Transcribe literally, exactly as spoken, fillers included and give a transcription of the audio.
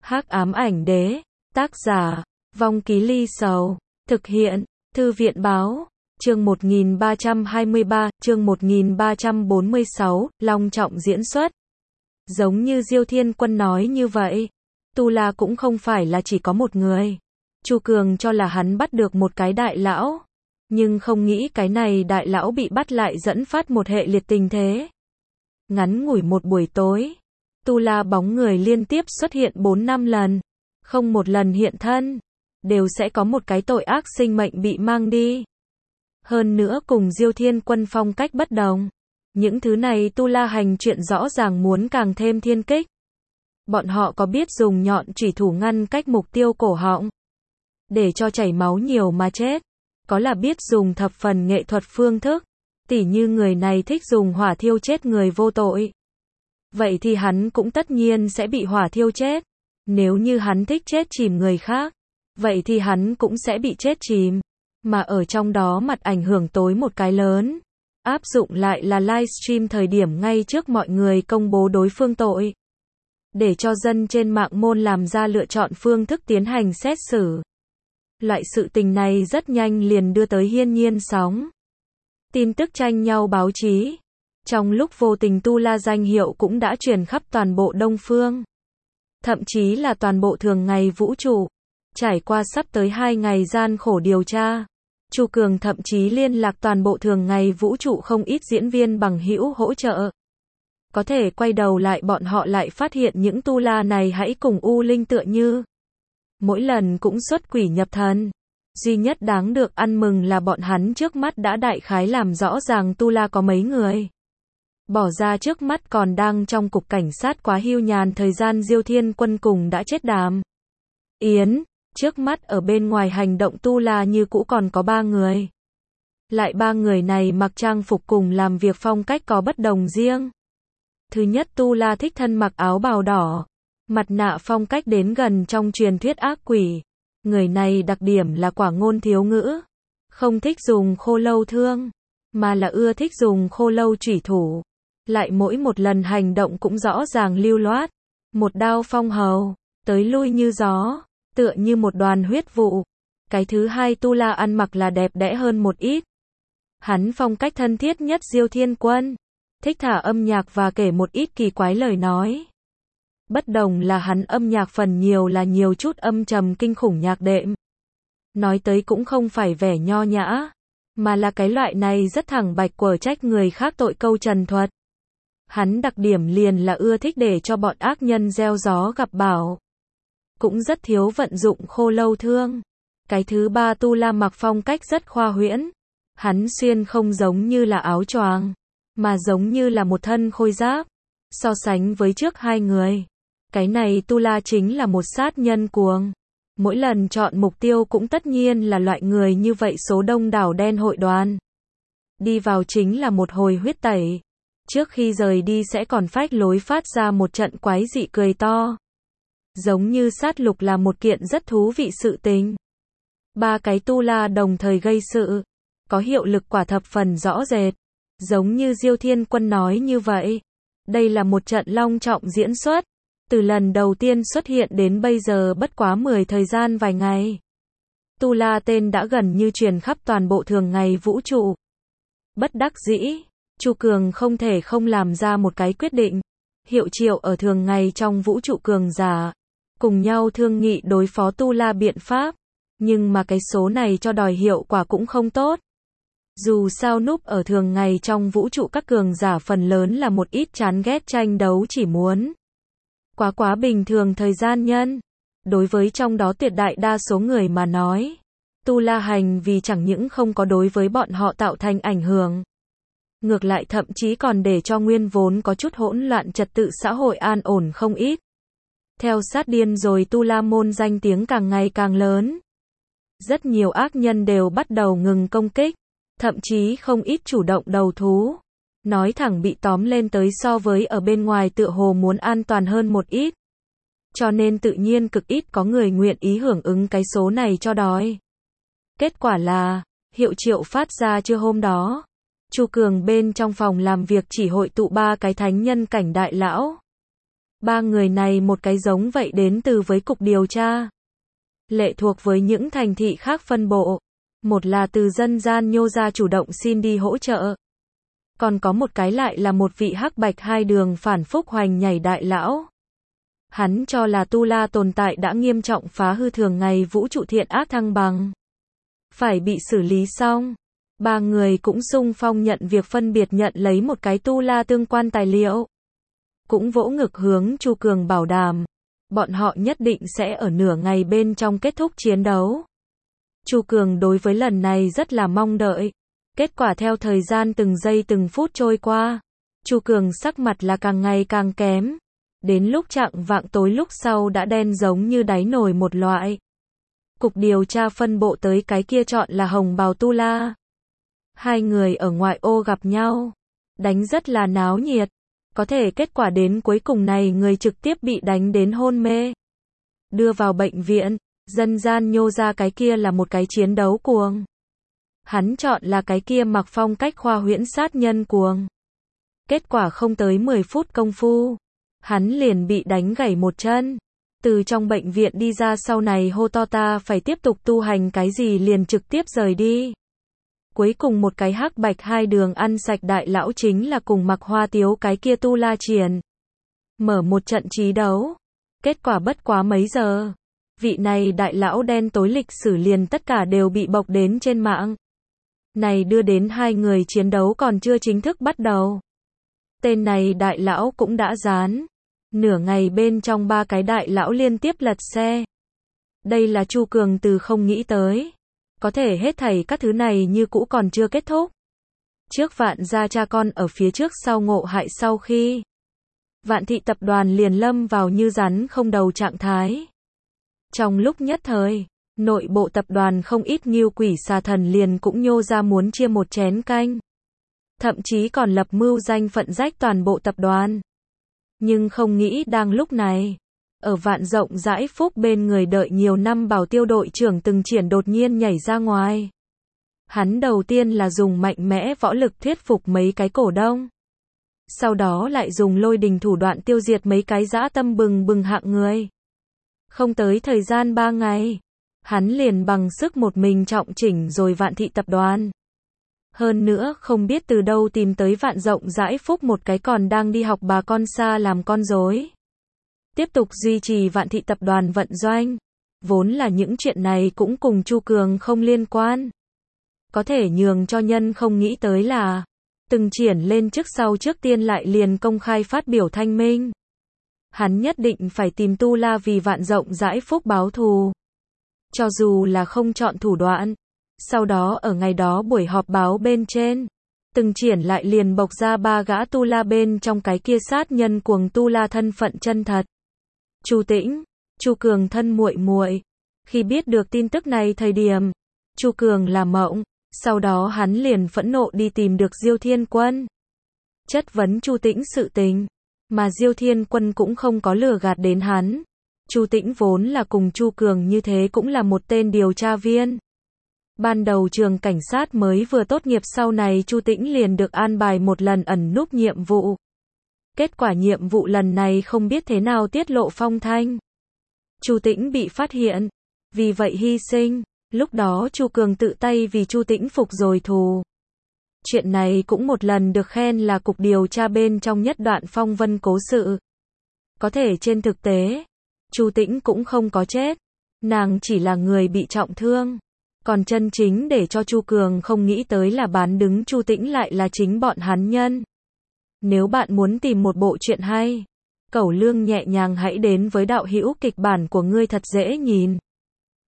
Hắc ám ảnh đế, tác giả, Vong Ký Ly Sầu, thực hiện, Thư viện báo, chương một nghìn ba trăm hai mươi ba, chương một nghìn ba trăm bốn mươi sáu, long trọng diễn xuất. Giống như Diêu Thiên Quân nói như vậy, Tu La cũng không phải là chỉ có một người. Chu Cường cho là hắn bắt được một cái đại lão, nhưng không nghĩ cái này đại lão bị bắt lại dẫn phát một hệ liệt tình thế. Ngắn ngủi một buổi tối, Tu La bóng người liên tiếp xuất hiện bốn năm lần, không một lần hiện thân, đều sẽ có một cái tội ác sinh mệnh bị mang đi. Hơn nữa cùng Diêu Thiên Quân phong cách bất đồng, những thứ này Tu La hành chuyện rõ ràng muốn càng thêm thiên kích. Bọn họ có biết dùng nhọn chủy thủ ngăn cách mục tiêu cổ họng, để cho chảy máu nhiều mà chết, có là biết dùng thập phần nghệ thuật phương thức, tỉ như người này thích dùng hỏa thiêu chết người vô tội. Vậy thì hắn cũng tất nhiên sẽ bị hỏa thiêu chết. Nếu như hắn thích chết chìm người khác, vậy thì hắn cũng sẽ bị chết chìm. Mà ở trong đó mặt ảnh hưởng tối một cái lớn, áp dụng lại là livestream thời điểm ngay trước mọi người công bố đối phương tội, để cho dân trên mạng môn làm ra lựa chọn phương thức tiến hành xét xử. Loại sự tình này rất nhanh liền đưa tới hiên nhiên sóng. Tin tức tranh nhau báo chí. Trong lúc vô tình Tu La danh hiệu cũng đã truyền khắp toàn bộ Đông Phương. Thậm chí là toàn bộ thường ngày vũ trụ. Trải qua sắp tới hai ngày gian khổ điều tra, Chu Cường thậm chí liên lạc toàn bộ thường ngày vũ trụ không ít diễn viên bằng hữu hỗ trợ. Có thể quay đầu lại bọn họ lại phát hiện những Tu La này hãy cùng U Linh tựa như. Mỗi lần cũng xuất quỷ nhập thần. Duy nhất đáng được ăn mừng là bọn hắn trước mắt đã đại khái làm rõ ràng Tu La có mấy người. Bỏ ra trước mắt còn đang trong cục cảnh sát quá hưu nhàn thời gian Diêu Thiên Quân cùng đã chết Đàm Yến, trước mắt ở bên ngoài hành động Tu La như cũ còn có ba người. Lại ba người này mặc trang phục cùng làm việc phong cách có bất đồng riêng. Thứ nhất Tu La thích thân mặc áo bào đỏ, mặt nạ phong cách đến gần trong truyền thuyết ác quỷ. Người này đặc điểm là quả ngôn thiếu ngữ, không thích dùng khô lâu thương, mà là ưa thích dùng khô lâu chủy thủ. Lại mỗi một lần hành động cũng rõ ràng lưu loát, một đao phong hầu, tới lui như gió, tựa như một đoàn huyết vụ. Cái thứ hai Tu La ăn mặc là đẹp đẽ hơn một ít. Hắn phong cách thân thiết nhất Diêu Thiên Quân, thích thả âm nhạc và kể một ít kỳ quái lời nói. Bất đồng là hắn âm nhạc phần nhiều là nhiều chút âm trầm kinh khủng nhạc đệm. Nói tới cũng không phải vẻ nho nhã, mà là cái loại này rất thẳng bạch quở trách người khác tội câu trần thuật. Hắn đặc điểm liền là ưa thích để cho bọn ác nhân gieo gió gặp bão. Cũng rất thiếu vận dụng khô lâu thương. Cái thứ ba Tu La mặc phong cách rất khoa huyễn. Hắn xuyên không giống như là áo choàng, mà giống như là một thân khôi giáp. So sánh với trước hai người, cái này Tu La chính là một sát nhân cuồng. Mỗi lần chọn mục tiêu cũng tất nhiên là loại người như vậy số đông đảo đen hội đoàn. Đi vào chính là một hồi huyết tẩy. Trước khi rời đi sẽ còn phách lối phát ra một trận quái dị cười to. Giống như sát lục là một kiện rất thú vị sự tình. Ba cái Tu La đồng thời gây sự, có hiệu lực quả thập phần rõ rệt. Giống như Diêu Thiên Quân nói như vậy. Đây là một trận long trọng diễn xuất. Từ lần đầu tiên xuất hiện đến bây giờ bất quá mười thời gian vài ngày. Tu La tên đã gần như truyền khắp toàn bộ thường ngày vũ trụ. Bất đắc dĩ, Chu Cường không thể không làm ra một cái quyết định. Hiệu triệu ở thường ngày trong vũ trụ cường giả, cùng nhau thương nghị đối phó Tu La biện pháp. Nhưng mà cái số này cho đòi hiệu quả cũng không tốt. Dù sao núp ở thường ngày trong vũ trụ các cường giả phần lớn là một ít chán ghét tranh đấu chỉ muốn quá quá bình thường thời gian nhân. Đối với trong đó tuyệt đại đa số người mà nói, Tu La hành vì chẳng những không có đối với bọn họ tạo thành ảnh hưởng, ngược lại thậm chí còn để cho nguyên vốn có chút hỗn loạn trật tự xã hội an ổn không ít. Theo sát điên rồi Tu La môn danh tiếng càng ngày càng lớn. Rất nhiều ác nhân đều bắt đầu ngừng công kích, thậm chí không ít chủ động đầu thú. Nói thẳng bị tóm lên tới so với ở bên ngoài tựa hồ muốn an toàn hơn một ít. Cho nên tự nhiên cực ít có người nguyện ý hưởng ứng cái số này cho đói. Kết quả là, hiệu triệu phát ra trưa hôm đó. Chu Cường bên trong phòng làm việc chỉ hội tụ ba cái thánh nhân cảnh đại lão. Ba người này một cái giống vậy đến từ với cục điều tra, lệ thuộc với những thành thị khác phân bộ. Một là từ dân gian nhô ra chủ động xin đi hỗ trợ. Còn có một cái lại là một vị hắc bạch hai đường phản phúc hoành nhảy đại lão. Hắn cho là Tu La tồn tại đã nghiêm trọng phá hư thường ngày vũ trụ thiện ác thăng bằng, phải bị xử lý xong. Ba người cũng xung phong nhận việc phân biệt nhận lấy một cái Tu La tương quan tài liệu. Cũng vỗ ngực hướng Chu Cường bảo đảm, bọn họ nhất định sẽ ở nửa ngày bên trong kết thúc chiến đấu. Chu Cường đối với lần này rất là mong đợi. Kết quả theo thời gian từng giây từng phút trôi qua, Chu Cường sắc mặt là càng ngày càng kém. Đến lúc chạng vạng tối lúc sau đã đen giống như đáy nồi một loại. Cục điều tra phân bộ tới cái kia chọn là hồng bào Tu La. Hai người ở ngoại ô gặp nhau, đánh rất là náo nhiệt. Có thể kết quả đến cuối cùng này người trực tiếp bị đánh đến hôn mê, đưa vào bệnh viện. Dân gian nhô ra cái kia là một cái chiến đấu cuồng. Hắn chọn là cái kia mặc phong cách khoa huyễn sát nhân cuồng. Kết quả không tới mười phút công phu, hắn liền bị đánh gãy một chân. Từ trong bệnh viện đi ra sau này hô to ta phải tiếp tục tu hành cái gì liền trực tiếp rời đi. Cuối cùng một cái hắc bạch hai đường ăn sạch đại lão chính là cùng mặc hoa tiếu cái kia Tu La triển. Mở một trận trí đấu. Kết quả bất quá mấy giờ, vị này đại lão đen tối lịch sử liền tất cả đều bị bộc đến trên mạng. Này đưa đến hai người chiến đấu còn chưa chính thức bắt đầu. Tên này đại lão cũng đã dán. Nửa ngày bên trong ba cái đại lão liên tiếp lật xe. Đây là Chu Cường từ không nghĩ tới. Có thể hết thảy các thứ này như cũ còn chưa kết thúc. Trước Vạn gia cha con ở phía trước sau ngộ hại sau khi. Vạn thị tập đoàn liền lâm vào như rắn không đầu trạng thái. Trong lúc nhất thời, nội bộ tập đoàn không ít nghiêu quỷ xà thần liền cũng nhô ra muốn chia một chén canh. Thậm chí còn lập mưu danh phận rách toàn bộ tập đoàn. Nhưng không nghĩ đang lúc này, ở Vạn rộng rãi phúc bên người đợi nhiều năm Bảo Tiêu đội trưởng Từng Triển đột nhiên nhảy ra ngoài. Hắn đầu tiên là dùng mạnh mẽ võ lực thuyết phục mấy cái cổ đông. Sau đó lại dùng lôi đình thủ đoạn tiêu diệt mấy cái dã tâm bừng bừng hạng người. Không tới thời gian ba ngày, hắn liền bằng sức một mình trọng chỉnh rồi Vạn thị tập đoàn. Hơn nữa không biết từ đâu tìm tới Vạn rộng rãi phúc một cái còn đang đi học bà con xa làm con rối. Tiếp tục duy trì Vạn thị tập đoàn vận doanh. Vốn là những chuyện này cũng cùng Chu Cường không liên quan. Có thể nhường cho nhân không nghĩ tới là Từng Triển lên trước sau trước tiên lại liền công khai phát biểu thanh minh. Hắn nhất định phải tìm Tu La vì Vạn rộng rãi phúc báo thù. Cho dù là không chọn thủ đoạn. Sau đó ở ngày đó buổi họp báo bên trên, Từng Triển lại liền bộc ra ba gã Tu La bên trong cái kia sát nhân cuồng Tu La thân phận chân thật. Chu Tĩnh, Chu Cường thân muội muội. Khi biết được tin tức này thời điểm, Chu Cường là mộng, sau đó hắn liền phẫn nộ đi tìm được Diêu Thiên Quân. Chất vấn Chu Tĩnh sự tình, mà Diêu Thiên Quân cũng không có lừa gạt đến hắn. Chu Tĩnh vốn là cùng Chu Cường như thế cũng là một tên điều tra viên. Ban đầu trường cảnh sát mới vừa tốt nghiệp sau này Chu Tĩnh liền được an bài một lần ẩn núp nhiệm vụ. Kết quả nhiệm vụ lần này không biết thế nào tiết lộ phong thanh. Chu Tĩnh bị phát hiện, vì vậy hy sinh. Lúc đó Chu Cường tự tay vì Chu Tĩnh phục rồi thù. Chuyện này cũng một lần được khen là cục điều tra bên trong nhất đoạn phong vân cố sự. Có thể trên thực tế, Chu Tĩnh cũng không có chết. Nàng chỉ là người bị trọng thương. Còn chân chính để cho Chu Cường không nghĩ tới là bán đứng Chu Tĩnh lại là chính bọn hắn nhân. Nếu bạn muốn tìm một bộ truyện hay, Cẩu Lương nhẹ nhàng hãy đến với đạo hữu kịch bản của ngươi thật dễ nhìn.